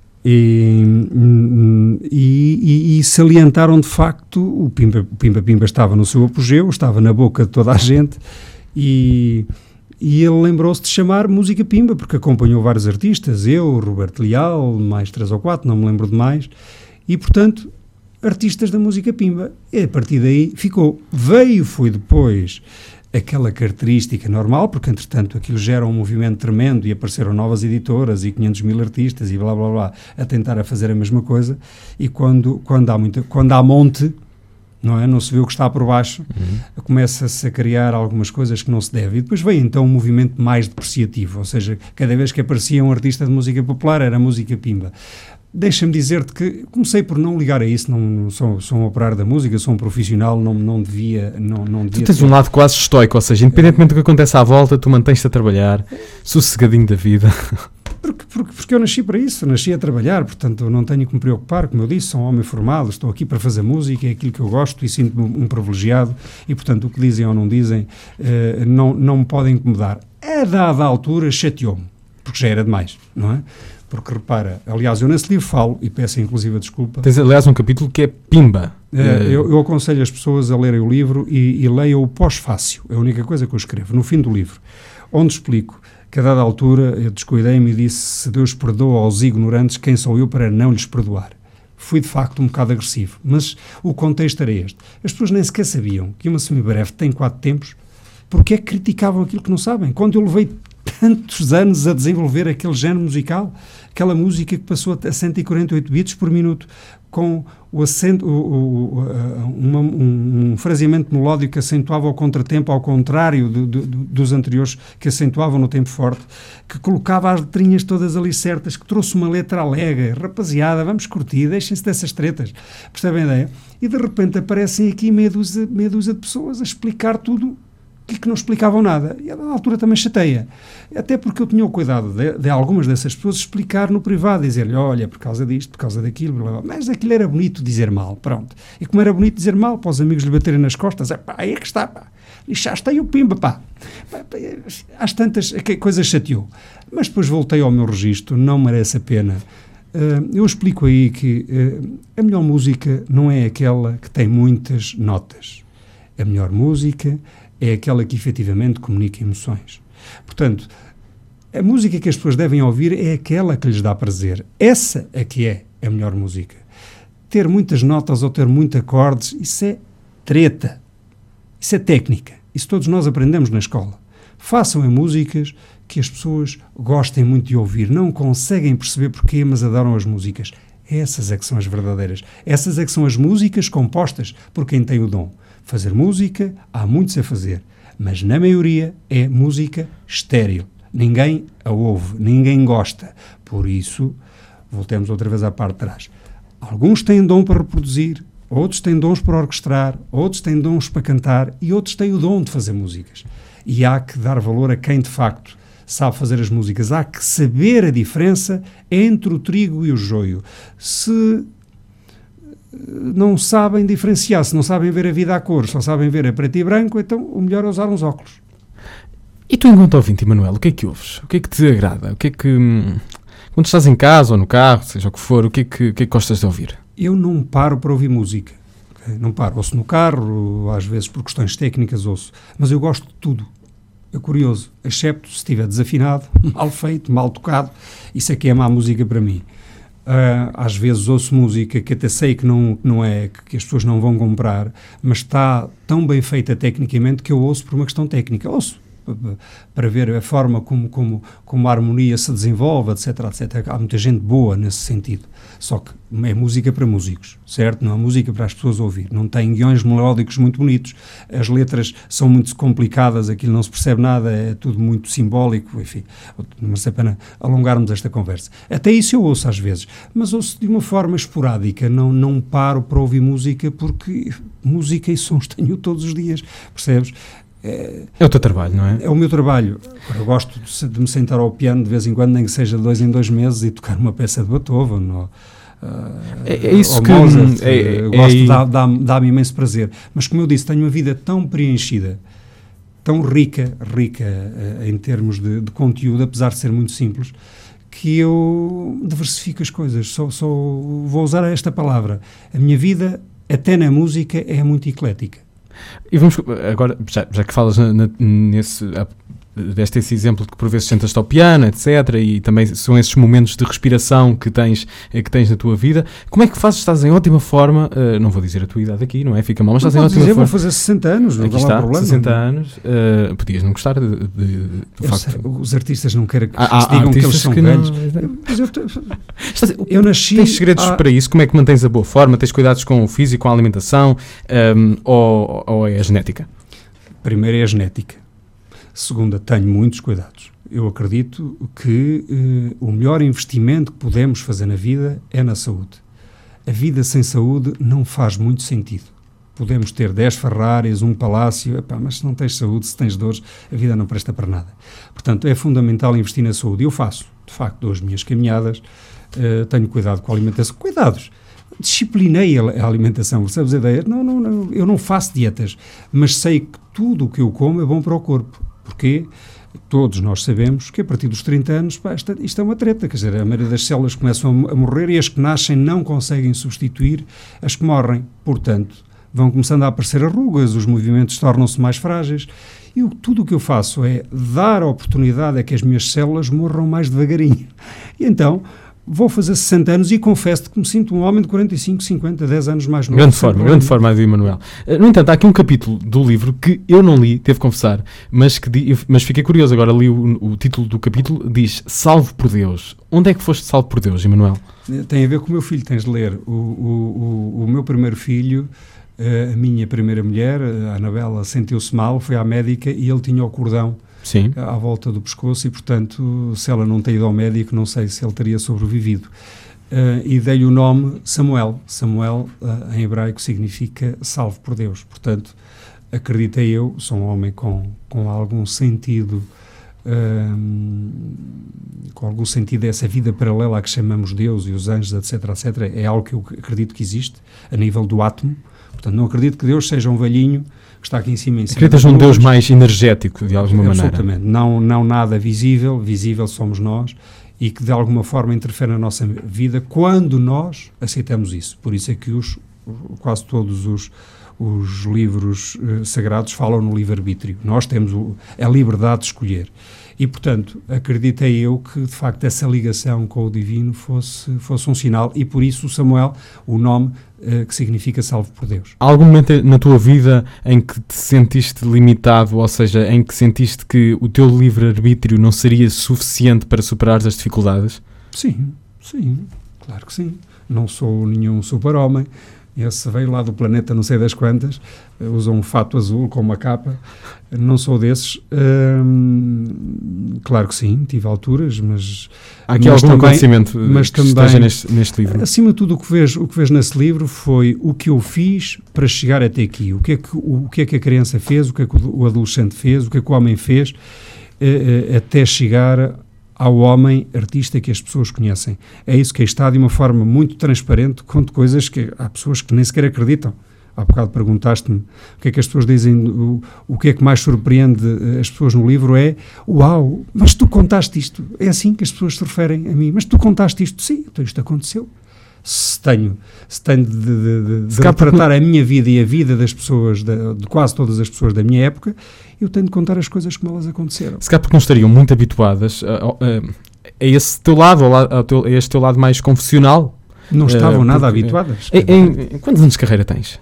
e salientaram de facto o Pimba estava no seu apogeu, estava na boca de toda a gente e ele lembrou-se de chamar música Pimba porque acompanhou vários artistas, eu, Roberto Leal, mais 3 ou 4, não me lembro de mais, e portanto artistas da música Pimba, e a partir daí foi depois aquela característica normal, porque entretanto aquilo gera um movimento tremendo e apareceram novas editoras e 500 mil artistas e blá blá blá a tentar a fazer a mesma coisa, e quando há monte, não é? Não se vê o que está por baixo, começa-se a criar algumas coisas que não se deve, e depois veio então um movimento mais depreciativo, ou seja, cada vez que aparecia um artista de música popular era música Pimba. Deixa-me dizer-te que comecei por não ligar a isso, não sou um operário da música, sou um profissional, não devia... Tu tens um lado quase estoico, ou seja, independentemente do que acontece à volta, tu mantens-te a trabalhar, sossegadinho da vida. Porque eu nasci para isso, nasci a trabalhar, portanto não tenho que me preocupar, como eu disse, sou um homem formado, estou aqui para fazer música, é aquilo que eu gosto e sinto-me um privilegiado, e portanto o que dizem ou não dizem não me podem incomodar. A dada altura chateou-me, porque já era demais, não é? Porque repara, aliás, eu nesse livro falo, e peço inclusive a desculpa... Tens aliás um capítulo que é Pimba. Eu aconselho as pessoas a lerem o livro e leiam o pós-fácio, é a única coisa que eu escrevo, no fim do livro, onde explico que a dada altura eu descuidei-me e disse: se Deus perdoa aos ignorantes, quem sou eu para não lhes perdoar? Fui de facto um bocado agressivo, mas o contexto era este. As pessoas nem sequer sabiam que uma semibreve tem 4 tempos, porque é que criticavam aquilo que não sabem? Quando eu levei tantos anos a desenvolver aquele género musical, aquela música que passou a 148 beats por minuto, com o acento, um fraseamento melódico que acentuava o contratempo, ao contrário dos anteriores, que acentuavam no tempo forte, que colocava as letrinhas todas ali certas, que trouxe uma letra alegre, rapaziada, vamos curtir, deixem-se dessas tretas, percebem a ideia? E de repente aparecem aqui meia dúzia de pessoas a explicar tudo que não explicavam nada, e na altura também chateia, até porque eu tinha o cuidado de algumas dessas pessoas explicar no privado, dizer-lhe, olha, por causa disto, por causa daquilo, blá, blá. Mas aquilo era bonito dizer mal, pronto, e como era bonito dizer mal, para os amigos lhe baterem nas costas, aí é que está, pá, lixaste aí o Pimba, pá, às tantas, a coisa chateou, mas depois voltei ao meu registro, não merece a pena. Eu explico aí que a melhor música não é aquela que tem muitas notas, a melhor música é aquela que efetivamente comunica emoções. Portanto, a música que as pessoas devem ouvir é aquela que lhes dá prazer. Essa é que é a melhor música. ter muitas notas ou ter muitos acordes, isso é treta. Isso é técnica. Isso todos nós aprendemos na escola. Façam em músicas que as pessoas gostem muito de ouvir. Não conseguem perceber porquê, mas adoram as músicas. Essas é que são as verdadeiras. Essas é que são as músicas compostas por quem tem o dom. Fazer música, há muitos a fazer. Mas na maioria é música estéril. Ninguém a ouve, ninguém gosta. Por isso, voltemos outra vez à parte de trás. Alguns têm dom para reproduzir, outros têm dons para orquestrar, outros têm dons para cantar e outros têm o dom de fazer músicas. E há que dar valor a quem de facto sabe fazer as músicas. Há que saber a diferença entre o trigo e o joio. Se não sabem diferenciar, se não sabem ver a vida a cores, só sabem ver a preto e branco, então o melhor é usar uns óculos. E tu, enquanto ouvinte, Emanuel, o que é que ouves? O que é que te agrada? O que é que... Quando estás em casa ou no carro, seja o que for, o que é que gostas de ouvir? Eu não paro para ouvir música. Okay? Não paro. Ouço no carro, às vezes por questões técnicas ouço. Mas eu gosto de tudo. É curioso. Excepto se estiver desafinado, mal feito, mal tocado. Isso é que é má música para mim. Às vezes ouço música que até sei que não é, que as pessoas não vão comprar, mas está tão bem feita tecnicamente que eu ouço por uma questão técnica. Ouço para ver a forma como a harmonia se desenvolve, etc, etc. Há muita gente boa nesse sentido. Só que é música para músicos, certo? Não é música para as pessoas ouvir. Não tem guiões melódicos muito bonitos, as letras são muito complicadas, aquilo não se percebe nada, é tudo muito simbólico, enfim. Não merece a pena alongarmos esta conversa. Até isso eu ouço às vezes, mas ouço de uma forma esporádica, não paro para ouvir música, porque música e sons tenho todos os dias, percebes? É o teu trabalho, não é? É o meu trabalho. Eu gosto de me sentar ao piano de vez em quando, nem que seja de 2 em 2 meses, e tocar uma peça de Beethoven ou isso que Mozart. Gosto, dá-me imenso prazer. Mas, como eu disse, tenho uma vida tão preenchida, tão rica em termos de conteúdo, apesar de ser muito simples, que eu diversifico as coisas. Só vou usar esta palavra. A minha vida, até na música, é muito eclética. E vamos agora, já que falas deste esse exemplo de que por vezes sentas-te ao piano, etc, e também são esses momentos de respiração que tens na tua vida, como é que fazes? Estás em ótima forma, não vou dizer a tua idade aqui, não é? Fica mal, mas estás em ótima forma. Vou fazer 60 anos, não aqui está, problema, 60 anos, podias não gostar do facto. Os artistas não querem que se digam que eles são velhos. Eu nasci... Tens segredos para isso? Como é que mantens a boa forma? Tens cuidados com o físico, com a alimentação, ou é a genética? Primeiro é a genética. Segunda, tenho muitos cuidados. Eu acredito que o melhor investimento que podemos fazer na vida é na saúde. A vida sem saúde não faz muito sentido. Podemos ter 10 Ferraris, um palácio, mas se não tens saúde, se tens dores, a vida não presta para nada. Portanto, é fundamental investir na saúde. Eu faço, de facto, 2 minhas caminhadas, tenho cuidado com a alimentação. Cuidados! Disciplinei a alimentação, percebes a ideia? Não, eu não faço dietas, mas sei que tudo o que eu como é bom para o corpo. Porque todos nós sabemos que a partir dos 30 anos isto é uma treta, quer dizer, a maioria das células começam a morrer e as que nascem não conseguem substituir as que morrem. Portanto, vão começando a aparecer arrugas, os movimentos tornam-se mais frágeis. E tudo o que eu faço é dar a oportunidade a que as minhas células morram mais devagarinho. E então... vou fazer 60 anos e confesso que me sinto um homem de 45, 50, 10 anos mais novo. Grande forma de Emanuel. No entanto, há aqui um capítulo do livro que eu não li, devo confessar, mas fiquei curioso, agora li o título do capítulo, diz Salvo por Deus. Onde é que foste salvo por Deus, Emanuel? Tem a ver com o meu filho, tens de ler. O meu primeiro filho, a minha primeira mulher, a Anabela, sentiu-se mal, foi à médica e ele tinha o cordão. Sim. À volta do pescoço e, portanto, se ela não tem ido ao médico, não sei se ele teria sobrevivido. E dei-lhe o nome Samuel. Samuel, em hebraico, significa salvo por Deus. Portanto, acreditei eu, sou um homem com algum sentido, dessa vida paralela a que chamamos Deus e os anjos, etc., etc. É algo que eu acredito que existe, a nível do átomo. Portanto, não acredito que Deus seja um velhinho que está aqui em cima. Acreditas num Deus mais energético, de alguma maneira? Absolutamente. Não nada visível somos nós, e que de alguma forma interfere na nossa vida quando nós aceitamos isso. Por isso é que quase todos os livros sagrados falam no livre-arbítrio. Nós temos a liberdade de escolher. E, portanto, acreditei eu que, de facto, essa ligação com o divino fosse um sinal, e por isso o Samuel, o nome que significa salvo por Deus. Há algum momento na tua vida em que te sentiste limitado, ou seja, em que sentiste que o teu livre-arbítrio não seria suficiente para superar as dificuldades? Sim, claro que sim. Não sou nenhum super-homem. Esse veio lá do planeta não sei das quantas, usa um fato azul com uma capa, não sou desses. Claro que sim, tive alturas, mas... Há aqui algum acontecimento que esteja neste livro? Acima de tudo, o que vejo nesse livro foi o que eu fiz para chegar até aqui, o que é que a criança fez, o que é que o adolescente fez, o que é que o homem fez, até chegar ao homem artista que as pessoas conhecem. É isso que está de uma forma muito transparente, conto coisas que há pessoas que nem sequer acreditam. Há bocado perguntaste-me o que é que as pessoas dizem, o que é que mais surpreende as pessoas no livro é: uau, mas tu contaste isto. É assim que as pessoas se referem a mim. Mas tu contaste isto? Sim, então isto aconteceu. Se tenho de retratar a minha vida e a vida das pessoas, de quase todas as pessoas da minha época, eu tenho de contar as coisas como elas aconteceram. Se calhar porque não estariam muito habituadas a esse teu lado, a este teu lado mais confessional. Não estavam nada habituadas. Quantos anos de carreira tens?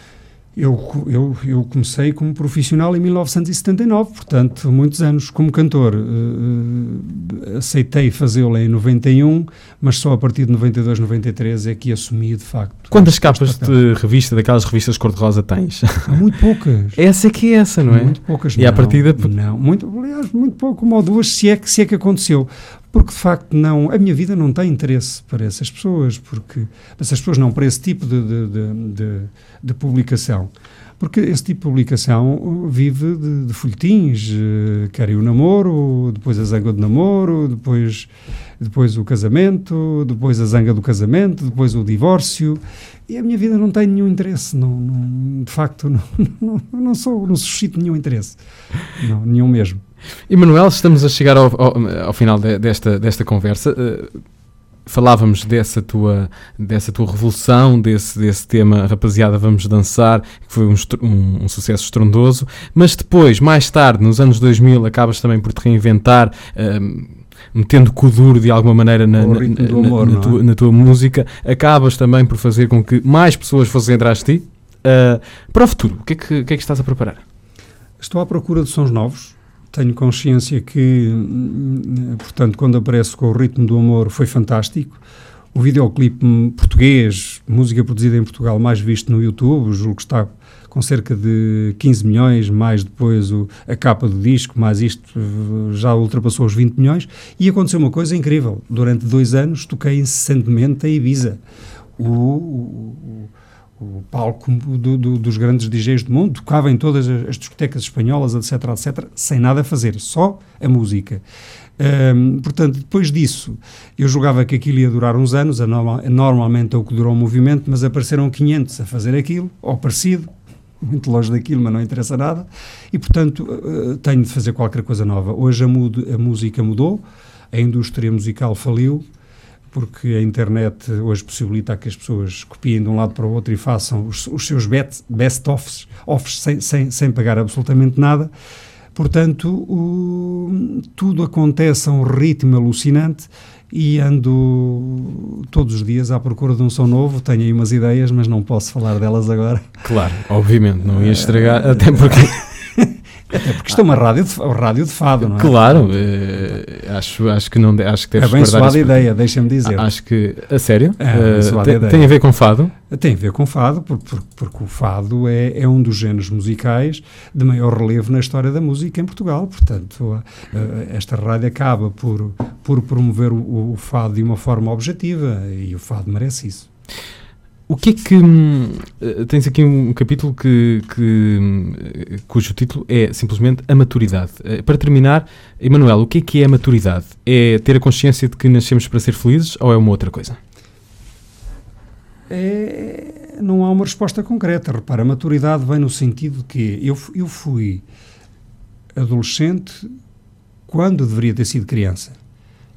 Eu comecei como profissional em 1979, portanto, muitos anos como cantor. Aceitei fazê-lo em 91, mas só a partir de 92, 93 é que assumi, de facto. Quantas capas de revista, daquelas revistas cor-de-rosa tens? Muito poucas. Essa é que é essa, não é? Muito poucas. E à partida... Não, aliás, muito pouco, uma ou duas, se é que aconteceu. Porque, de facto, a minha vida não tem interesse para essas pessoas, para esse tipo de publicação. Porque esse tipo de publicação vive de folhetins, querem o namoro, depois a zanga do namoro, depois o casamento, depois a zanga do casamento, depois o divórcio, e a minha vida não tem nenhum interesse, de facto, não suscito nenhum interesse, não, nenhum mesmo. Emanuel, estamos a chegar ao final desta conversa. Falávamos dessa tua revolução, desse tema Rapaziada Vamos Dançar, que foi um sucesso estrondoso, mas depois, mais tarde, nos anos 2000, acabas também por te reinventar, metendo kuduro de alguma maneira na tua música, acabas também por fazer com que mais pessoas fossem atrás de ti. Para o futuro, o que é que estás a preparar? Estou à procura de sons novos. Tenho consciência que, portanto, quando aparece com o Ritmo do Amor foi fantástico. O videoclipe português, música produzida em Portugal, mais visto no YouTube, julgo que está com cerca de 15 milhões, mais depois a capa do disco, mais isto já ultrapassou os 20 milhões. E aconteceu uma coisa incrível. Durante 2 anos toquei incessantemente a Ibiza. O palco dos grandes DJs do mundo, tocava em todas as discotecas espanholas, etc, sem nada a fazer, só a música. Portanto, depois disso, eu julgava que aquilo ia durar uns anos, normalmente é o que durou o movimento, mas apareceram 500 a fazer aquilo, ou parecido, muito longe daquilo, mas não interessa nada, e portanto tenho de fazer qualquer coisa nova. Hoje a música mudou, a indústria musical faliu, porque a internet hoje possibilita que as pessoas copiem de um lado para o outro e façam os seus best-offs sem pagar absolutamente nada. Portanto, tudo acontece a um ritmo alucinante e ando todos os dias à procura de um som novo. Tenho aí umas ideias, mas não posso falar delas agora. Claro, obviamente, não ia estragar, até porque... Até porque isto é uma rádio de fado, não é? Claro, acho que não, acho que deves guardar abençoada ideia, deixa-me dizer. Acho que, a sério? Ideia. Tem a ver com fado? Tem a ver com fado, porque o fado é um dos géneros musicais de maior relevo na história da música em Portugal. Portanto, esta rádio acaba por promover o fado de uma forma objetiva e o fado merece isso. O que é que... tens aqui um capítulo cujo título é simplesmente a maturidade. Para terminar, Emanuel, o que é a maturidade? É ter a consciência de que nascemos para ser felizes ou é uma outra coisa? Não há uma resposta concreta. Repara, a maturidade vem no sentido de que eu fui adolescente quando deveria ter sido criança.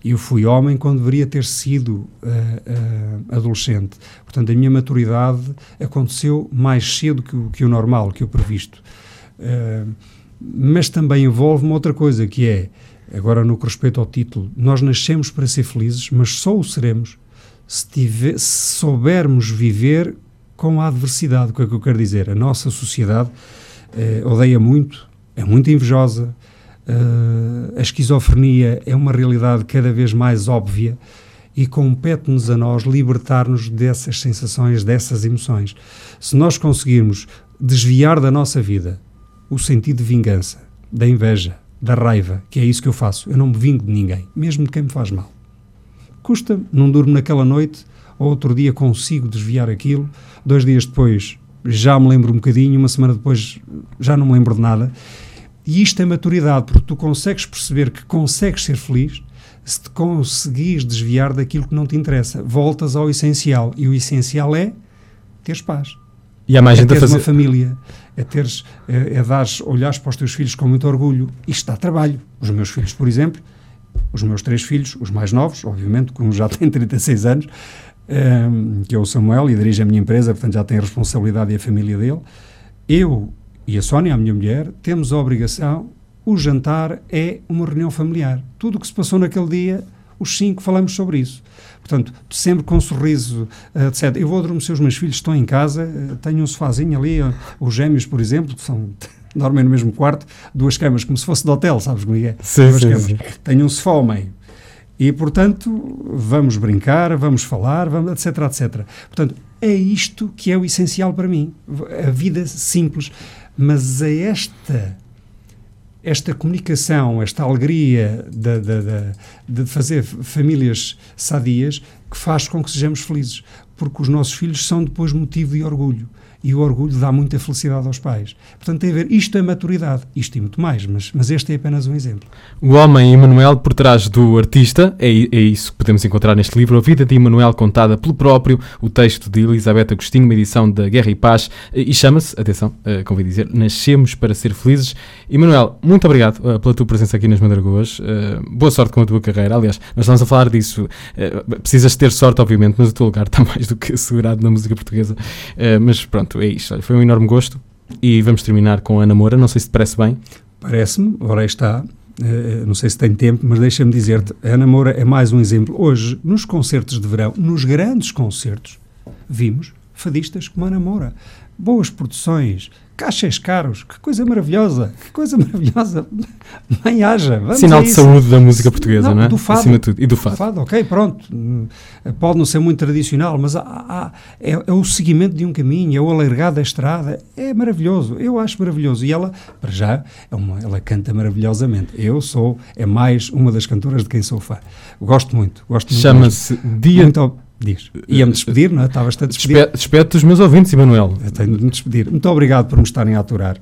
Eu fui homem quando deveria ter sido adolescente. Portanto, a minha maturidade aconteceu mais cedo que o normal, que o previsto. Mas também envolve uma outra coisa, que é, agora no que respeita ao título, nós nascemos para ser felizes, mas só o seremos se soubermos viver com a adversidade. O que é que eu quero dizer? A nossa sociedade odeia muito, é muito invejosa, a esquizofrenia é uma realidade cada vez mais óbvia e compete-nos a nós libertar-nos dessas sensações, dessas emoções. Se nós conseguirmos desviar da nossa vida o sentido de vingança, da inveja, da raiva, que é isso que eu faço, eu não me vingo de ninguém, mesmo de quem me faz mal. Custa-me, não durmo naquela noite, outro dia consigo desviar aquilo, 2 dias depois já me lembro um bocadinho, uma semana depois já não me lembro de nada. E isto é maturidade, porque tu consegues perceber que consegues ser feliz se te conseguires desviar daquilo que não te interessa. Voltas ao essencial, e o essencial é teres paz. E há mais gente a teres fazer... uma família, olhares para os teus filhos com muito orgulho. Isto dá trabalho. Os meus filhos, por exemplo, os meus 3 filhos, os mais novos, obviamente, que um já tem 36 anos, que é o Samuel, e dirige a minha empresa, portanto já tem a responsabilidade e a família dele. Eu e a Sónia, a minha mulher, temos a obrigação, o jantar é uma reunião familiar. Tudo o que se passou naquele dia, os 5 falamos sobre isso. Portanto, sempre com um sorriso, etc. Eu vou adormecer, os meus filhos estão em casa, tenho um sofazinho ali, os gêmeos, por exemplo, dormem no mesmo quarto, 2 camas, como se fosse de hotel, sabes como é? Sim, 2 camas. sim. Tenho um sofá ao meio. E, portanto, vamos brincar, vamos falar, etc, etc. Portanto, é isto que é o essencial para mim. A vida simples. Mas é esta comunicação, esta alegria de fazer famílias sadias que faz com que sejamos felizes. Porque os nossos filhos são depois motivo de orgulho. E o orgulho dá muita felicidade aos pais. Portanto, tem a ver, isto é maturidade, isto e muito mais, mas este é apenas um exemplo. O homem Emanuel por trás do artista, é isso que podemos encontrar neste livro, A Vida de Emanuel contada pelo próprio, o texto de Elizabeth Agostinho, uma edição da Guerra e Paz, e chama-se, atenção, convém dizer, Nascemos para ser felizes. Emanuel, muito obrigado pela tua presença aqui nas Madragoas, boa sorte com a tua carreira. Aliás, nós estamos a falar disso, precisas ter sorte, obviamente, mas o teu lugar está mais do que assegurado na música portuguesa, mas pronto, é isto. Foi um enorme gosto e vamos terminar com a Namora. Não sei se te parece bem. Parece-me, ora aí está. Não sei se tem tempo, mas deixa-me dizer-te, a Namora é mais um exemplo. Hoje, nos concertos de verão, nos grandes concertos, vimos fadistas como a Namora. Boas produções, cachês caros, que coisa maravilhosa, bem haja. Sinal de saúde da música portuguesa, não é? Do fado. Acima de tudo. E do fado. Ok, pronto. Pode não ser muito tradicional, mas é o seguimento de um caminho, é o alargado da estrada, é maravilhoso, eu acho maravilhoso. E ela, para já, ela canta maravilhosamente. É mais uma das cantoras de quem sou fã. Gosto muito. Chama-se Dia... Diz. Ia-me despedir, não é? Estavas-te a despedir. Despede dos meus ouvintes, Emanuel. Eu tenho de me despedir. Muito obrigado por me estarem a aturar.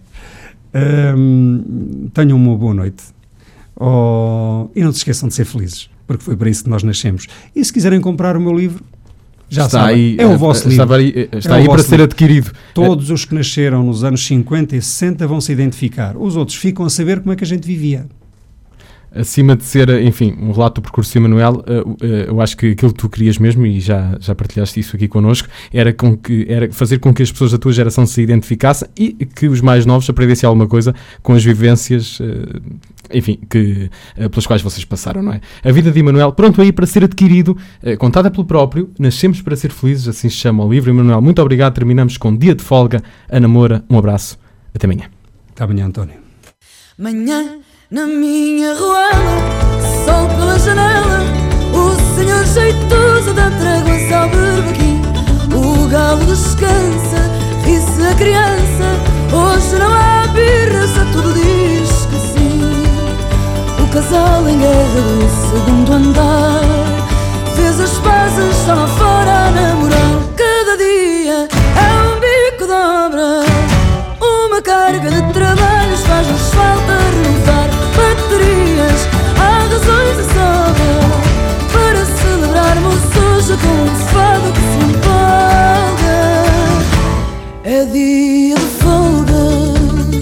Tenham uma boa noite. E não se esqueçam de ser felizes, porque foi para isso que nós nascemos. E se quiserem comprar o meu livro, já está sabem, aí, é o vosso livro. Está aí para ser adquirido. Todos os que nasceram nos anos 50 e 60 vão se identificar. Os outros ficam a saber como é que a gente vivia. Acima de ser, enfim, um relato do percurso de Emanuel, eu acho que aquilo que tu querias mesmo, e já partilhaste isso aqui connosco, era fazer com que as pessoas da tua geração se identificassem e que os mais novos aprendessem alguma coisa com as vivências, enfim, pelas quais vocês passaram, não é? A vida de Emanuel, pronto aí para ser adquirido, contada pelo próprio, Nascemos para ser felizes, assim se chama o livro. Emanuel, muito obrigado, terminamos com Dia de Folga, a Namora, um abraço, até amanhã. Até amanhã, António. Manhã na minha ruela, sol pela janela, o senhor jeitoso dá tréguas ao berbequim. O galo descansa, ri-se a criança, hoje não há birras, a tudo diz que sim. O casal em guerra do segundo andar fez as pazes só lá fora a namorar. Cada dia é um bico de obra, uma carga de trabalhos faz-nos falta renovar baterias. Há razões de sobra para celebrarmos hoje com um fado que se empolga. É dia de folga.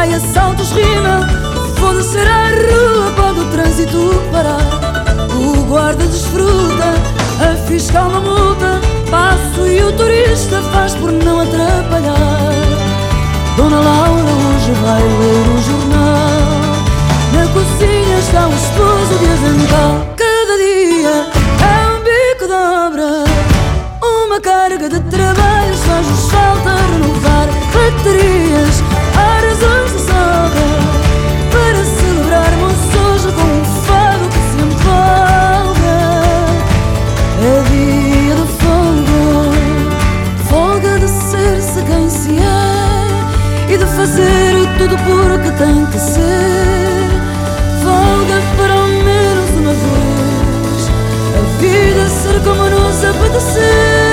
Ai, assaltos, rima, foda-se a rua, pode o trânsito parar. O guarda desfruta, a fiscal não multa, passo e o turista faz por não atrapalhar. Dona Laura hoje vai ler o jornal, na cozinha está o esposo de avental. Cada dia é um bico de obra, uma carga de trabalhos, faz-nos falta renovar baterias, há razões de sobra para celebrarmos hoje com um fado que se empolga. É dia de folga, folga de ser-se quem se é e de fazer tudo porque tem que ser. Folga para ao menos uma vez a vida ser como nos apetecer.